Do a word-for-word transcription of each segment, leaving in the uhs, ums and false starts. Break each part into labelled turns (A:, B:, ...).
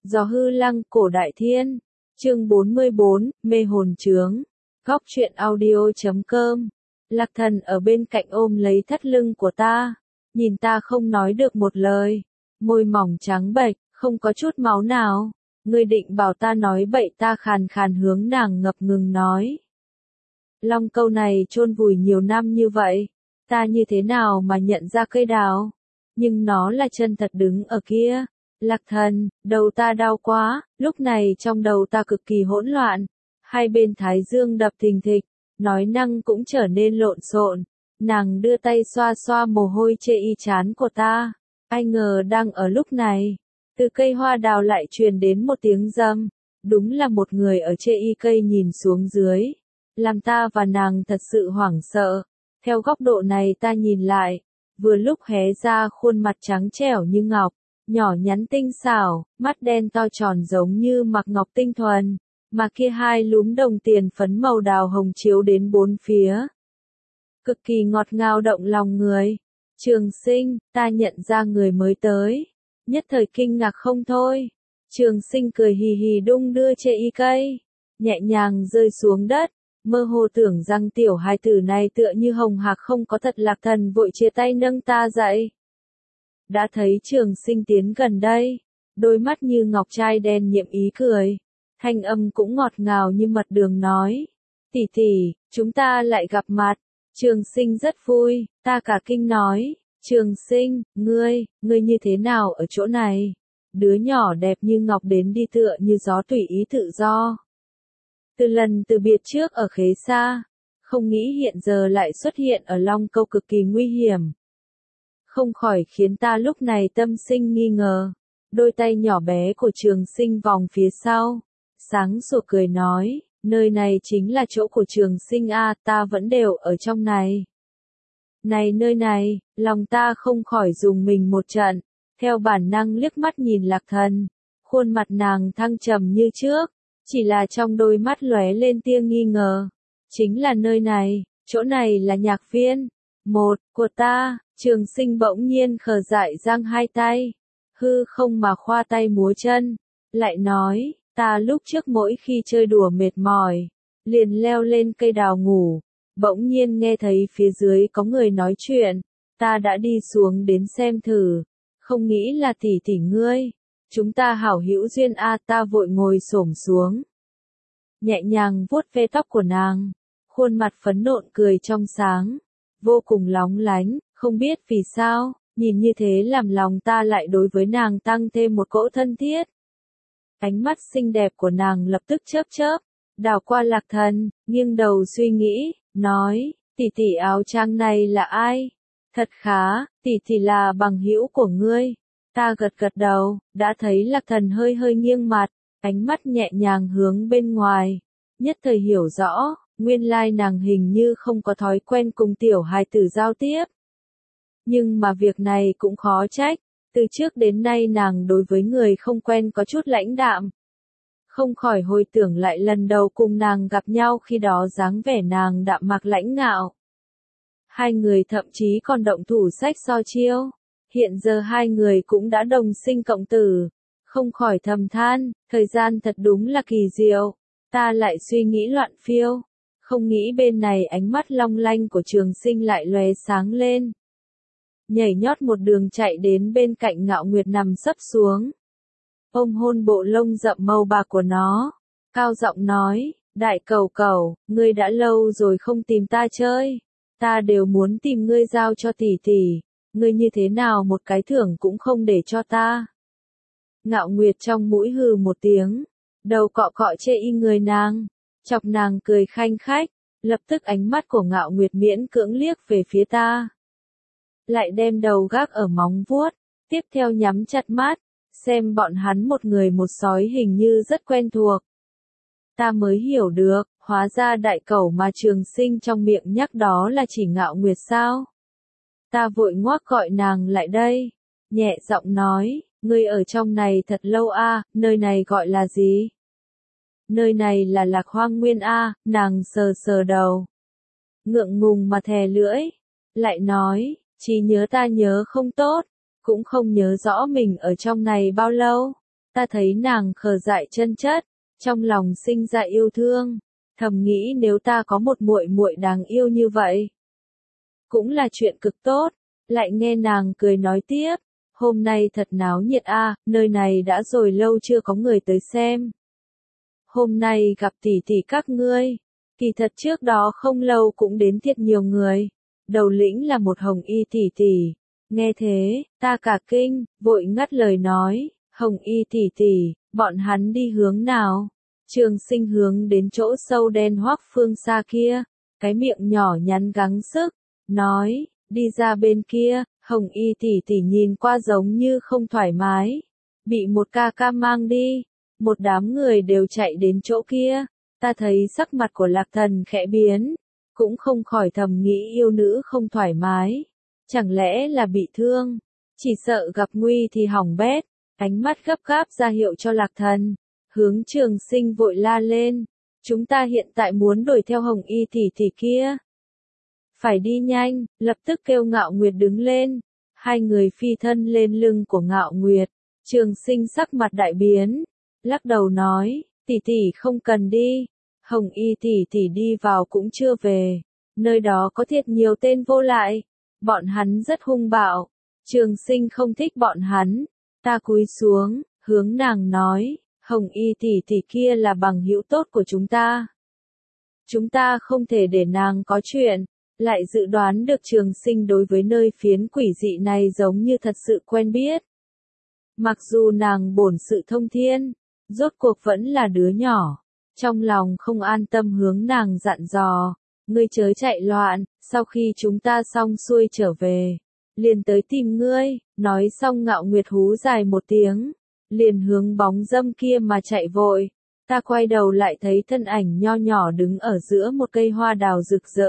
A: Gió hư lăng, cổ đại thiên. Chương bốn mươi bốn, mê hồn chướng. Góc truyện audio chấm com. Lạc Thần ở bên cạnh ôm lấy thắt lưng của ta, nhìn ta không nói được một lời, môi mỏng trắng bệch, không có chút máu nào. Ngươi định bảo ta nói bậy, ta khàn khàn hướng nàng ngập ngừng nói. Long câu này chôn vùi nhiều năm như vậy, ta như thế nào mà nhận ra cây đào? Nhưng nó là chân thật đứng ở kia. Lạc Thần, đầu ta đau quá, lúc này trong đầu ta cực kỳ hỗn loạn, hai bên thái dương đập thình thịch, nói năng cũng trở nên lộn xộn. Nàng đưa tay xoa xoa mồ hôi chê y chán của ta, ai ngờ đang ở lúc này, từ cây hoa đào lại truyền đến một tiếng râm, đúng là một người ở chê y cây nhìn xuống dưới, làm ta và nàng thật sự hoảng sợ. Theo góc độ này ta nhìn lại, vừa lúc hé ra khuôn mặt trắng trẻo như ngọc, nhỏ nhắn tinh xảo, mắt đen to tròn giống như mặc ngọc tinh thuần, mà kia hai lúm đồng tiền phấn màu đào hồng chiếu đến bốn phía. Cực kỳ ngọt ngào động lòng người. Trường Sinh, ta nhận ra người mới tới. Nhất thời kinh ngạc không thôi. Trường Sinh cười hì hì đung đưa chê y cây, nhẹ nhàng rơi xuống đất, mơ hồ tưởng rằng tiểu hài tử này tựa như hồng hạc không có thật. Lạc Thần vội chia tay nâng ta dậy. Đã thấy Trường Sinh tiến gần đây, đôi mắt như ngọc trai đen nhiệm ý cười, thanh âm cũng ngọt ngào như mật đường nói, tỷ tỷ, chúng ta lại gặp mặt. Trường Sinh rất vui, ta cả kinh nói, Trường Sinh, ngươi, ngươi như thế nào ở chỗ này? Đứa nhỏ đẹp như ngọc đến đi tựa như gió tùy ý tự do. Từ lần từ biệt trước ở Khế Sa, không nghĩ hiện giờ lại xuất hiện ở Long Câu cực kỳ nguy hiểm. Không khỏi khiến ta lúc này tâm sinh nghi ngờ. Đôi tay nhỏ bé của Trường Sinh vòng phía sau, sáng sủa cười nói, nơi này chính là chỗ của Trường Sinh a, ta vẫn đều ở trong này. Này nơi này, lòng ta không khỏi dùng mình một trận, theo bản năng liếc mắt nhìn Lạc Thần, khuôn mặt nàng thăng trầm như trước, chỉ là trong đôi mắt lóe lên tia nghi ngờ. Chính là nơi này, chỗ này là nhạc viên, một, của ta. Trường Sinh bỗng nhiên khờ dại giang hai tay, hư không mà khoa tay múa chân, lại nói, ta lúc trước mỗi khi chơi đùa mệt mỏi, liền leo lên cây đào ngủ, bỗng nhiên nghe thấy phía dưới có người nói chuyện, ta đã đi xuống đến xem thử, không nghĩ là tỷ tỷ ngươi, chúng ta hảo hữu duyên a. Ta vội ngồi xổm xuống, nhẹ nhàng vuốt ve tóc của nàng, khuôn mặt phấn nộn cười trong sáng, vô cùng lóng lánh. Không biết vì sao, nhìn như thế làm lòng ta lại đối với nàng tăng thêm một cỗ thân thiết. Ánh mắt xinh đẹp của nàng lập tức chớp chớp, đảo qua Lạc Thần, nghiêng đầu suy nghĩ, nói, tỷ tỷ áo trang này là ai? Thật khá, tỷ tỷ là bằng hữu của ngươi. Ta gật gật đầu, đã thấy Lạc Thần hơi hơi nghiêng mặt, ánh mắt nhẹ nhàng hướng bên ngoài, nhất thời hiểu rõ, nguyên lai nàng hình như không có thói quen cùng tiểu hài tử giao tiếp. Nhưng mà việc này cũng khó trách, từ trước đến nay nàng đối với người không quen có chút lãnh đạm. Không khỏi hồi tưởng lại lần đầu cùng nàng gặp nhau, khi đó dáng vẻ nàng đạm mạc lãnh ngạo. Hai người thậm chí còn động thủ sách so chiêu, hiện giờ hai người cũng đã đồng sinh cộng tử, không khỏi thầm than, thời gian thật đúng là kỳ diệu. Ta lại suy nghĩ loạn phiêu, không nghĩ bên này ánh mắt long lanh của Trường Sinh lại lóe sáng lên. Nhảy nhót một đường chạy đến bên cạnh Ngạo Nguyệt nằm sấp xuống, ôm hôn bộ lông rậm màu bạc của nó, cao giọng nói, đại cẩu cẩu, ngươi đã lâu rồi không tìm ta chơi, ta đều muốn tìm ngươi giao cho tỷ tỷ, ngươi như thế nào một cái thưởng cũng không để cho ta. Ngạo Nguyệt trong mũi hừ một tiếng, đầu cọ cọ chê y người nàng, chọc nàng cười khanh khách, lập tức ánh mắt của Ngạo Nguyệt miễn cưỡng liếc về phía ta, lại đem đầu gác ở móng vuốt, tiếp theo nhắm chặt mắt, xem bọn hắn một người một sói hình như rất quen thuộc. Ta mới hiểu được, hóa ra đại cẩu mà Trường Sinh trong miệng nhắc đó là chỉ Ngạo Nguyệt sao? Ta vội ngoác gọi nàng lại đây, nhẹ giọng nói, ngươi ở trong này thật lâu a, nơi này gọi là gì? Nơi này là Lạc Hoang Nguyên a. Nàng sờ sờ đầu, ngượng ngùng mà thè lưỡi, lại nói, trí nhớ ta nhớ không tốt, cũng không nhớ rõ mình ở trong này bao lâu. Ta thấy nàng khờ dại chân chất, trong lòng sinh ra yêu thương, thầm nghĩ nếu ta có một muội muội đáng yêu như vậy, cũng là chuyện cực tốt. Lại nghe nàng cười nói tiếp, hôm nay thật náo nhiệt a, nơi này đã rồi lâu chưa có người tới xem. Hôm nay gặp tỷ tỷ các ngươi, kỳ thật trước đó không lâu cũng đến thiệt nhiều người, đầu lĩnh là một Hồng Y tỷ tỷ. Nghe thế, ta cả kinh, vội ngắt lời nói, Hồng Y tỷ tỷ, bọn hắn đi hướng nào? Trường Sinh hướng đến chỗ sâu đen hoắc phương xa kia, cái miệng nhỏ nhắn gắng sức, nói, đi ra bên kia. Hồng Y tỷ tỷ nhìn qua giống như không thoải mái, bị một ca ca mang đi, một đám người đều chạy đến chỗ kia. Ta thấy sắc mặt của Lạc Thần khẽ biến, cũng không khỏi thầm nghĩ yêu nữ không thoải mái, chẳng lẽ là bị thương, chỉ sợ gặp nguy thì hỏng bét. Ánh mắt gấp gáp ra hiệu cho Lạc Thần, hướng Trường Sinh vội la lên, chúng ta hiện tại muốn đuổi theo Hồng Y tỷ tỷ kia. Phải đi nhanh, lập tức kêu Ngạo Nguyệt đứng lên, hai người phi thân lên lưng của Ngạo Nguyệt. Trường Sinh sắc mặt đại biến, lắc đầu nói, tỷ tỷ không cần đi, Hồng Y tỷ tỷ đi vào cũng chưa về, nơi đó có thiệt nhiều tên vô lại, bọn hắn rất hung bạo, Trường Sinh không thích bọn hắn. Ta cúi xuống, hướng nàng nói, Hồng Y tỷ tỷ kia là bằng hữu tốt của chúng ta, chúng ta không thể để nàng có chuyện. Lại dự đoán được Trường Sinh đối với nơi phiến quỷ dị này giống như thật sự quen biết. Mặc dù nàng bổn sự thông thiên, rốt cuộc vẫn là đứa nhỏ, trong lòng không an tâm hướng nàng dặn dò, ngươi chớ chạy loạn, sau khi chúng ta xong xuôi trở về, liền tới tìm ngươi. Nói xong Ngạo Nguyệt hú dài một tiếng, liền hướng bóng dâm kia mà chạy vội. Ta quay đầu lại thấy thân ảnh nho nhỏ đứng ở giữa một cây hoa đào rực rỡ,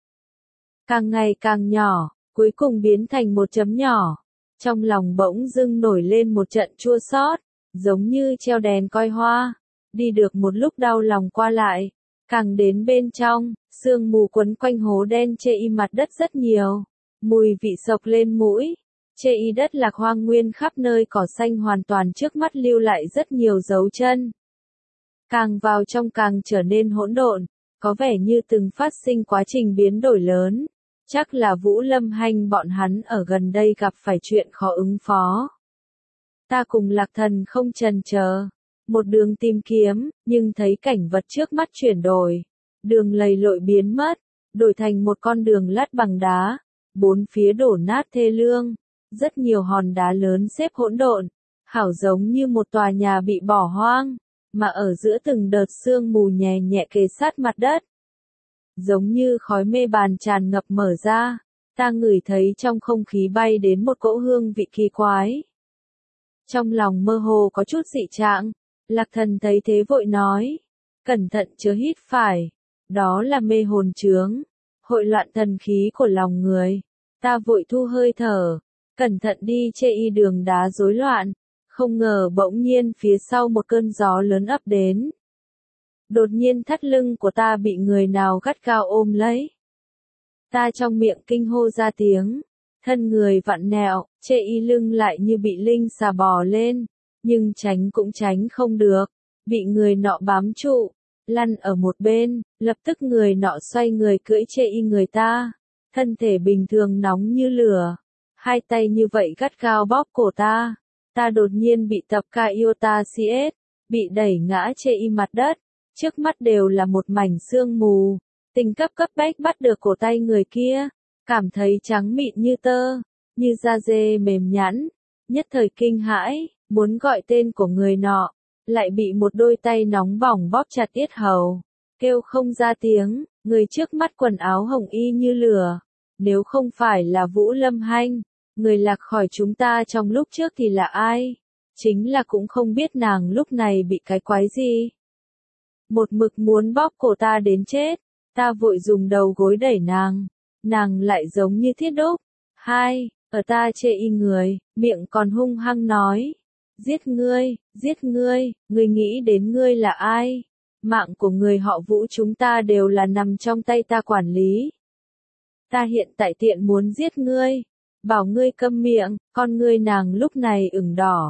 A: càng ngày càng nhỏ, cuối cùng biến thành một chấm nhỏ. Trong lòng bỗng dưng nổi lên một trận chua xót, giống như treo đèn coi hoa. Đi được một lúc đau lòng qua lại, càng đến bên trong, sương mù quấn quanh hố đen chê y mặt đất rất nhiều, mùi vị sộc lên mũi. Chê y đất lạc hoang nguyên khắp nơi cỏ xanh hoàn toàn trước mắt lưu lại rất nhiều dấu chân. Càng vào trong càng trở nên hỗn độn, có vẻ như từng phát sinh quá trình biến đổi lớn. Chắc là Vũ Lâm Hanh bọn hắn ở gần đây gặp phải chuyện khó ứng phó. Ta cùng Lạc Thần không chần chờ, một đường tìm kiếm, nhưng thấy cảnh vật trước mắt chuyển đổi. Đường lầy lội biến mất, đổi thành một con đường lát bằng đá, bốn phía đổ nát thê lương, rất nhiều hòn đá lớn xếp hỗn độn, hảo giống như một tòa nhà bị bỏ hoang, mà ở giữa từng đợt sương mù nhẹ nhẹ kề sát mặt đất. Giống như khói mê bàn tràn ngập mở ra, ta ngửi thấy trong không khí bay đến một cỗ hương vị kỳ quái. Trong lòng mơ hồ có chút dị trạng, Lạc Thần thấy thế vội nói, cẩn thận chớ hít phải, đó là mê hồn chướng, hội loạn thần khí của lòng người. Ta vội thu hơi thở, cẩn thận đi chê y đường đá rối loạn, không ngờ bỗng nhiên phía sau một cơn gió lớn ập đến. Đột nhiên thắt lưng của ta bị người nào gắt gao ôm lấy. Ta trong miệng kinh hô ra tiếng, thân người vặn nẹo, chê y lưng lại như bị linh xà bò lên, nhưng tránh cũng tránh không được, bị người nọ bám trụ, lăn ở một bên, lập tức người nọ xoay người cưỡi chê y người ta, thân thể bình thường nóng như lửa, hai tay như vậy gắt gao bóp cổ ta, ta đột nhiên bị tập ca yêu ta cs, bị đẩy ngã chê y mặt đất. Trước mắt đều là một mảnh sương mù, tình cấp cấp bách bắt được cổ tay người kia, cảm thấy trắng mịn như tơ, như da dê mềm nhẵn, nhất thời kinh hãi, muốn gọi tên của người nọ, lại bị một đôi tay nóng bỏng bóp chặt yết hầu, kêu không ra tiếng. Người trước mắt quần áo hồng y như lửa, nếu không phải là Vũ Lâm Hanh, người lạc khỏi chúng ta trong lúc trước thì là ai? Chính là cũng không biết nàng lúc này bị cái quái gì. Một mực muốn bóp cổ ta đến chết, ta vội dùng đầu gối đẩy nàng, nàng lại giống như thiết đúc. Hai, ở ta chê y người, miệng còn hung hăng nói, giết ngươi, giết ngươi, ngươi nghĩ đến ngươi là ai? Mạng của người họ Vũ chúng ta đều là nằm trong tay ta quản lý. Ta hiện tại tiện muốn giết ngươi, bảo ngươi câm miệng, con ngươi nàng lúc này ửng đỏ,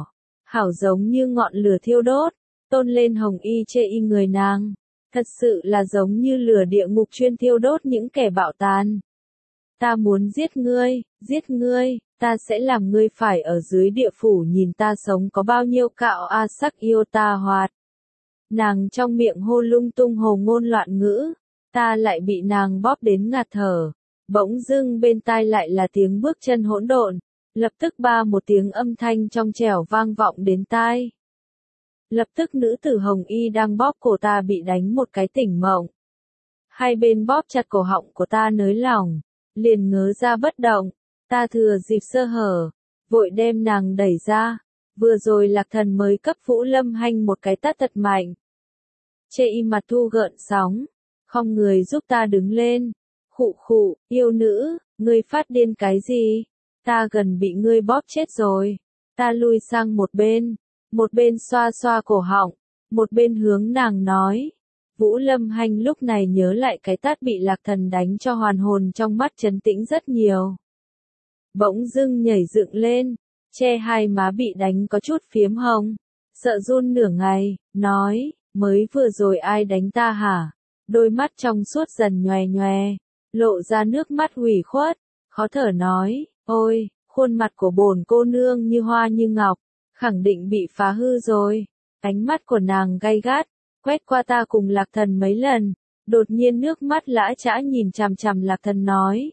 A: hảo giống như ngọn lửa thiêu đốt, tôn lên hồng y chê y người nàng. Thật sự là giống như lửa địa ngục chuyên thiêu đốt những kẻ bạo tàn. Ta muốn giết ngươi, giết ngươi, ta sẽ làm ngươi phải ở dưới địa phủ nhìn ta sống có bao nhiêu cạo a sắc yêu ta hoạt. Nàng trong miệng hô lung tung hồ ngôn loạn ngữ, ta lại bị nàng bóp đến ngạt thở. Bỗng dưng bên tai lại là tiếng bước chân hỗn độn, lập tức ba một tiếng âm thanh trong trẻo vang vọng đến tai. Lập tức nữ tử hồng y đang bóp cổ ta bị đánh một cái tỉnh mộng. Hai bên bóp chặt cổ họng của ta nới lỏng, liền ngớ ra bất động, ta thừa dịp sơ hở, vội đem nàng đẩy ra. Vừa rồi Lạc Thần mới cấp Vũ Lâm Hanh một cái tát thật mạnh. Chê y mặt thu gợn sóng, không người giúp ta đứng lên. Khụ khụ, yêu nữ, ngươi phát điên cái gì? Ta gần bị ngươi bóp chết rồi. Ta lui sang một bên, một bên xoa xoa cổ họng, một bên hướng nàng nói. Vũ Lâm Hanh lúc này nhớ lại cái tát bị Lạc Thần đánh cho hoàn hồn trong mắt trấn tĩnh rất nhiều. Bỗng dưng nhảy dựng lên, che hai má bị đánh có chút phiếm hồng, sợ run nửa ngày, nói, mới vừa rồi ai đánh ta hả? Đôi mắt trong suốt dần nhòe nhòe, lộ ra nước mắt ủy khuất, khó thở nói, ôi, khuôn mặt của bổn cô nương như hoa như ngọc, khẳng định bị phá hư rồi. Ánh mắt của nàng gay gắt, quét qua ta cùng Lạc Thần mấy lần, đột nhiên nước mắt lã chã nhìn chằm chằm Lạc Thần nói.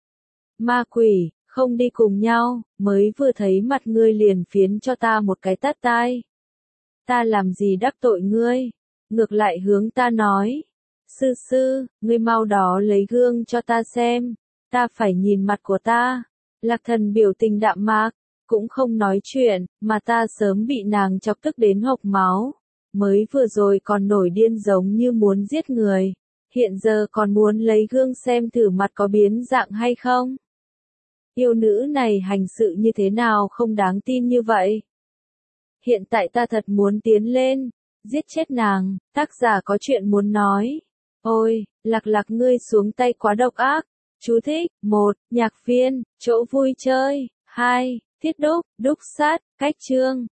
A: Ma quỷ, không đi cùng nhau, mới vừa thấy mặt ngươi liền phiến cho ta một cái tát tai. Ta làm gì đắc tội ngươi? Ngược lại hướng ta nói. Sư sư, ngươi mau đó lấy gương cho ta xem, ta phải nhìn mặt của ta. Lạc Thần biểu tình đạm mạc, cũng không nói chuyện, mà ta sớm bị nàng chọc tức đến hộc máu. Mới vừa rồi còn nổi điên giống như muốn giết người, hiện giờ còn muốn lấy gương xem thử mặt có biến dạng hay không. Yêu nữ này hành sự như thế nào không đáng tin như vậy. Hiện tại ta thật muốn tiến lên, giết chết nàng, tác giả có chuyện muốn nói. Ôi, Lạc Lạc ngươi xuống tay quá độc ác. Chú thích, một, nhạc viên, chỗ vui chơi, hai, thiết đúc, đúc sát, cách chương.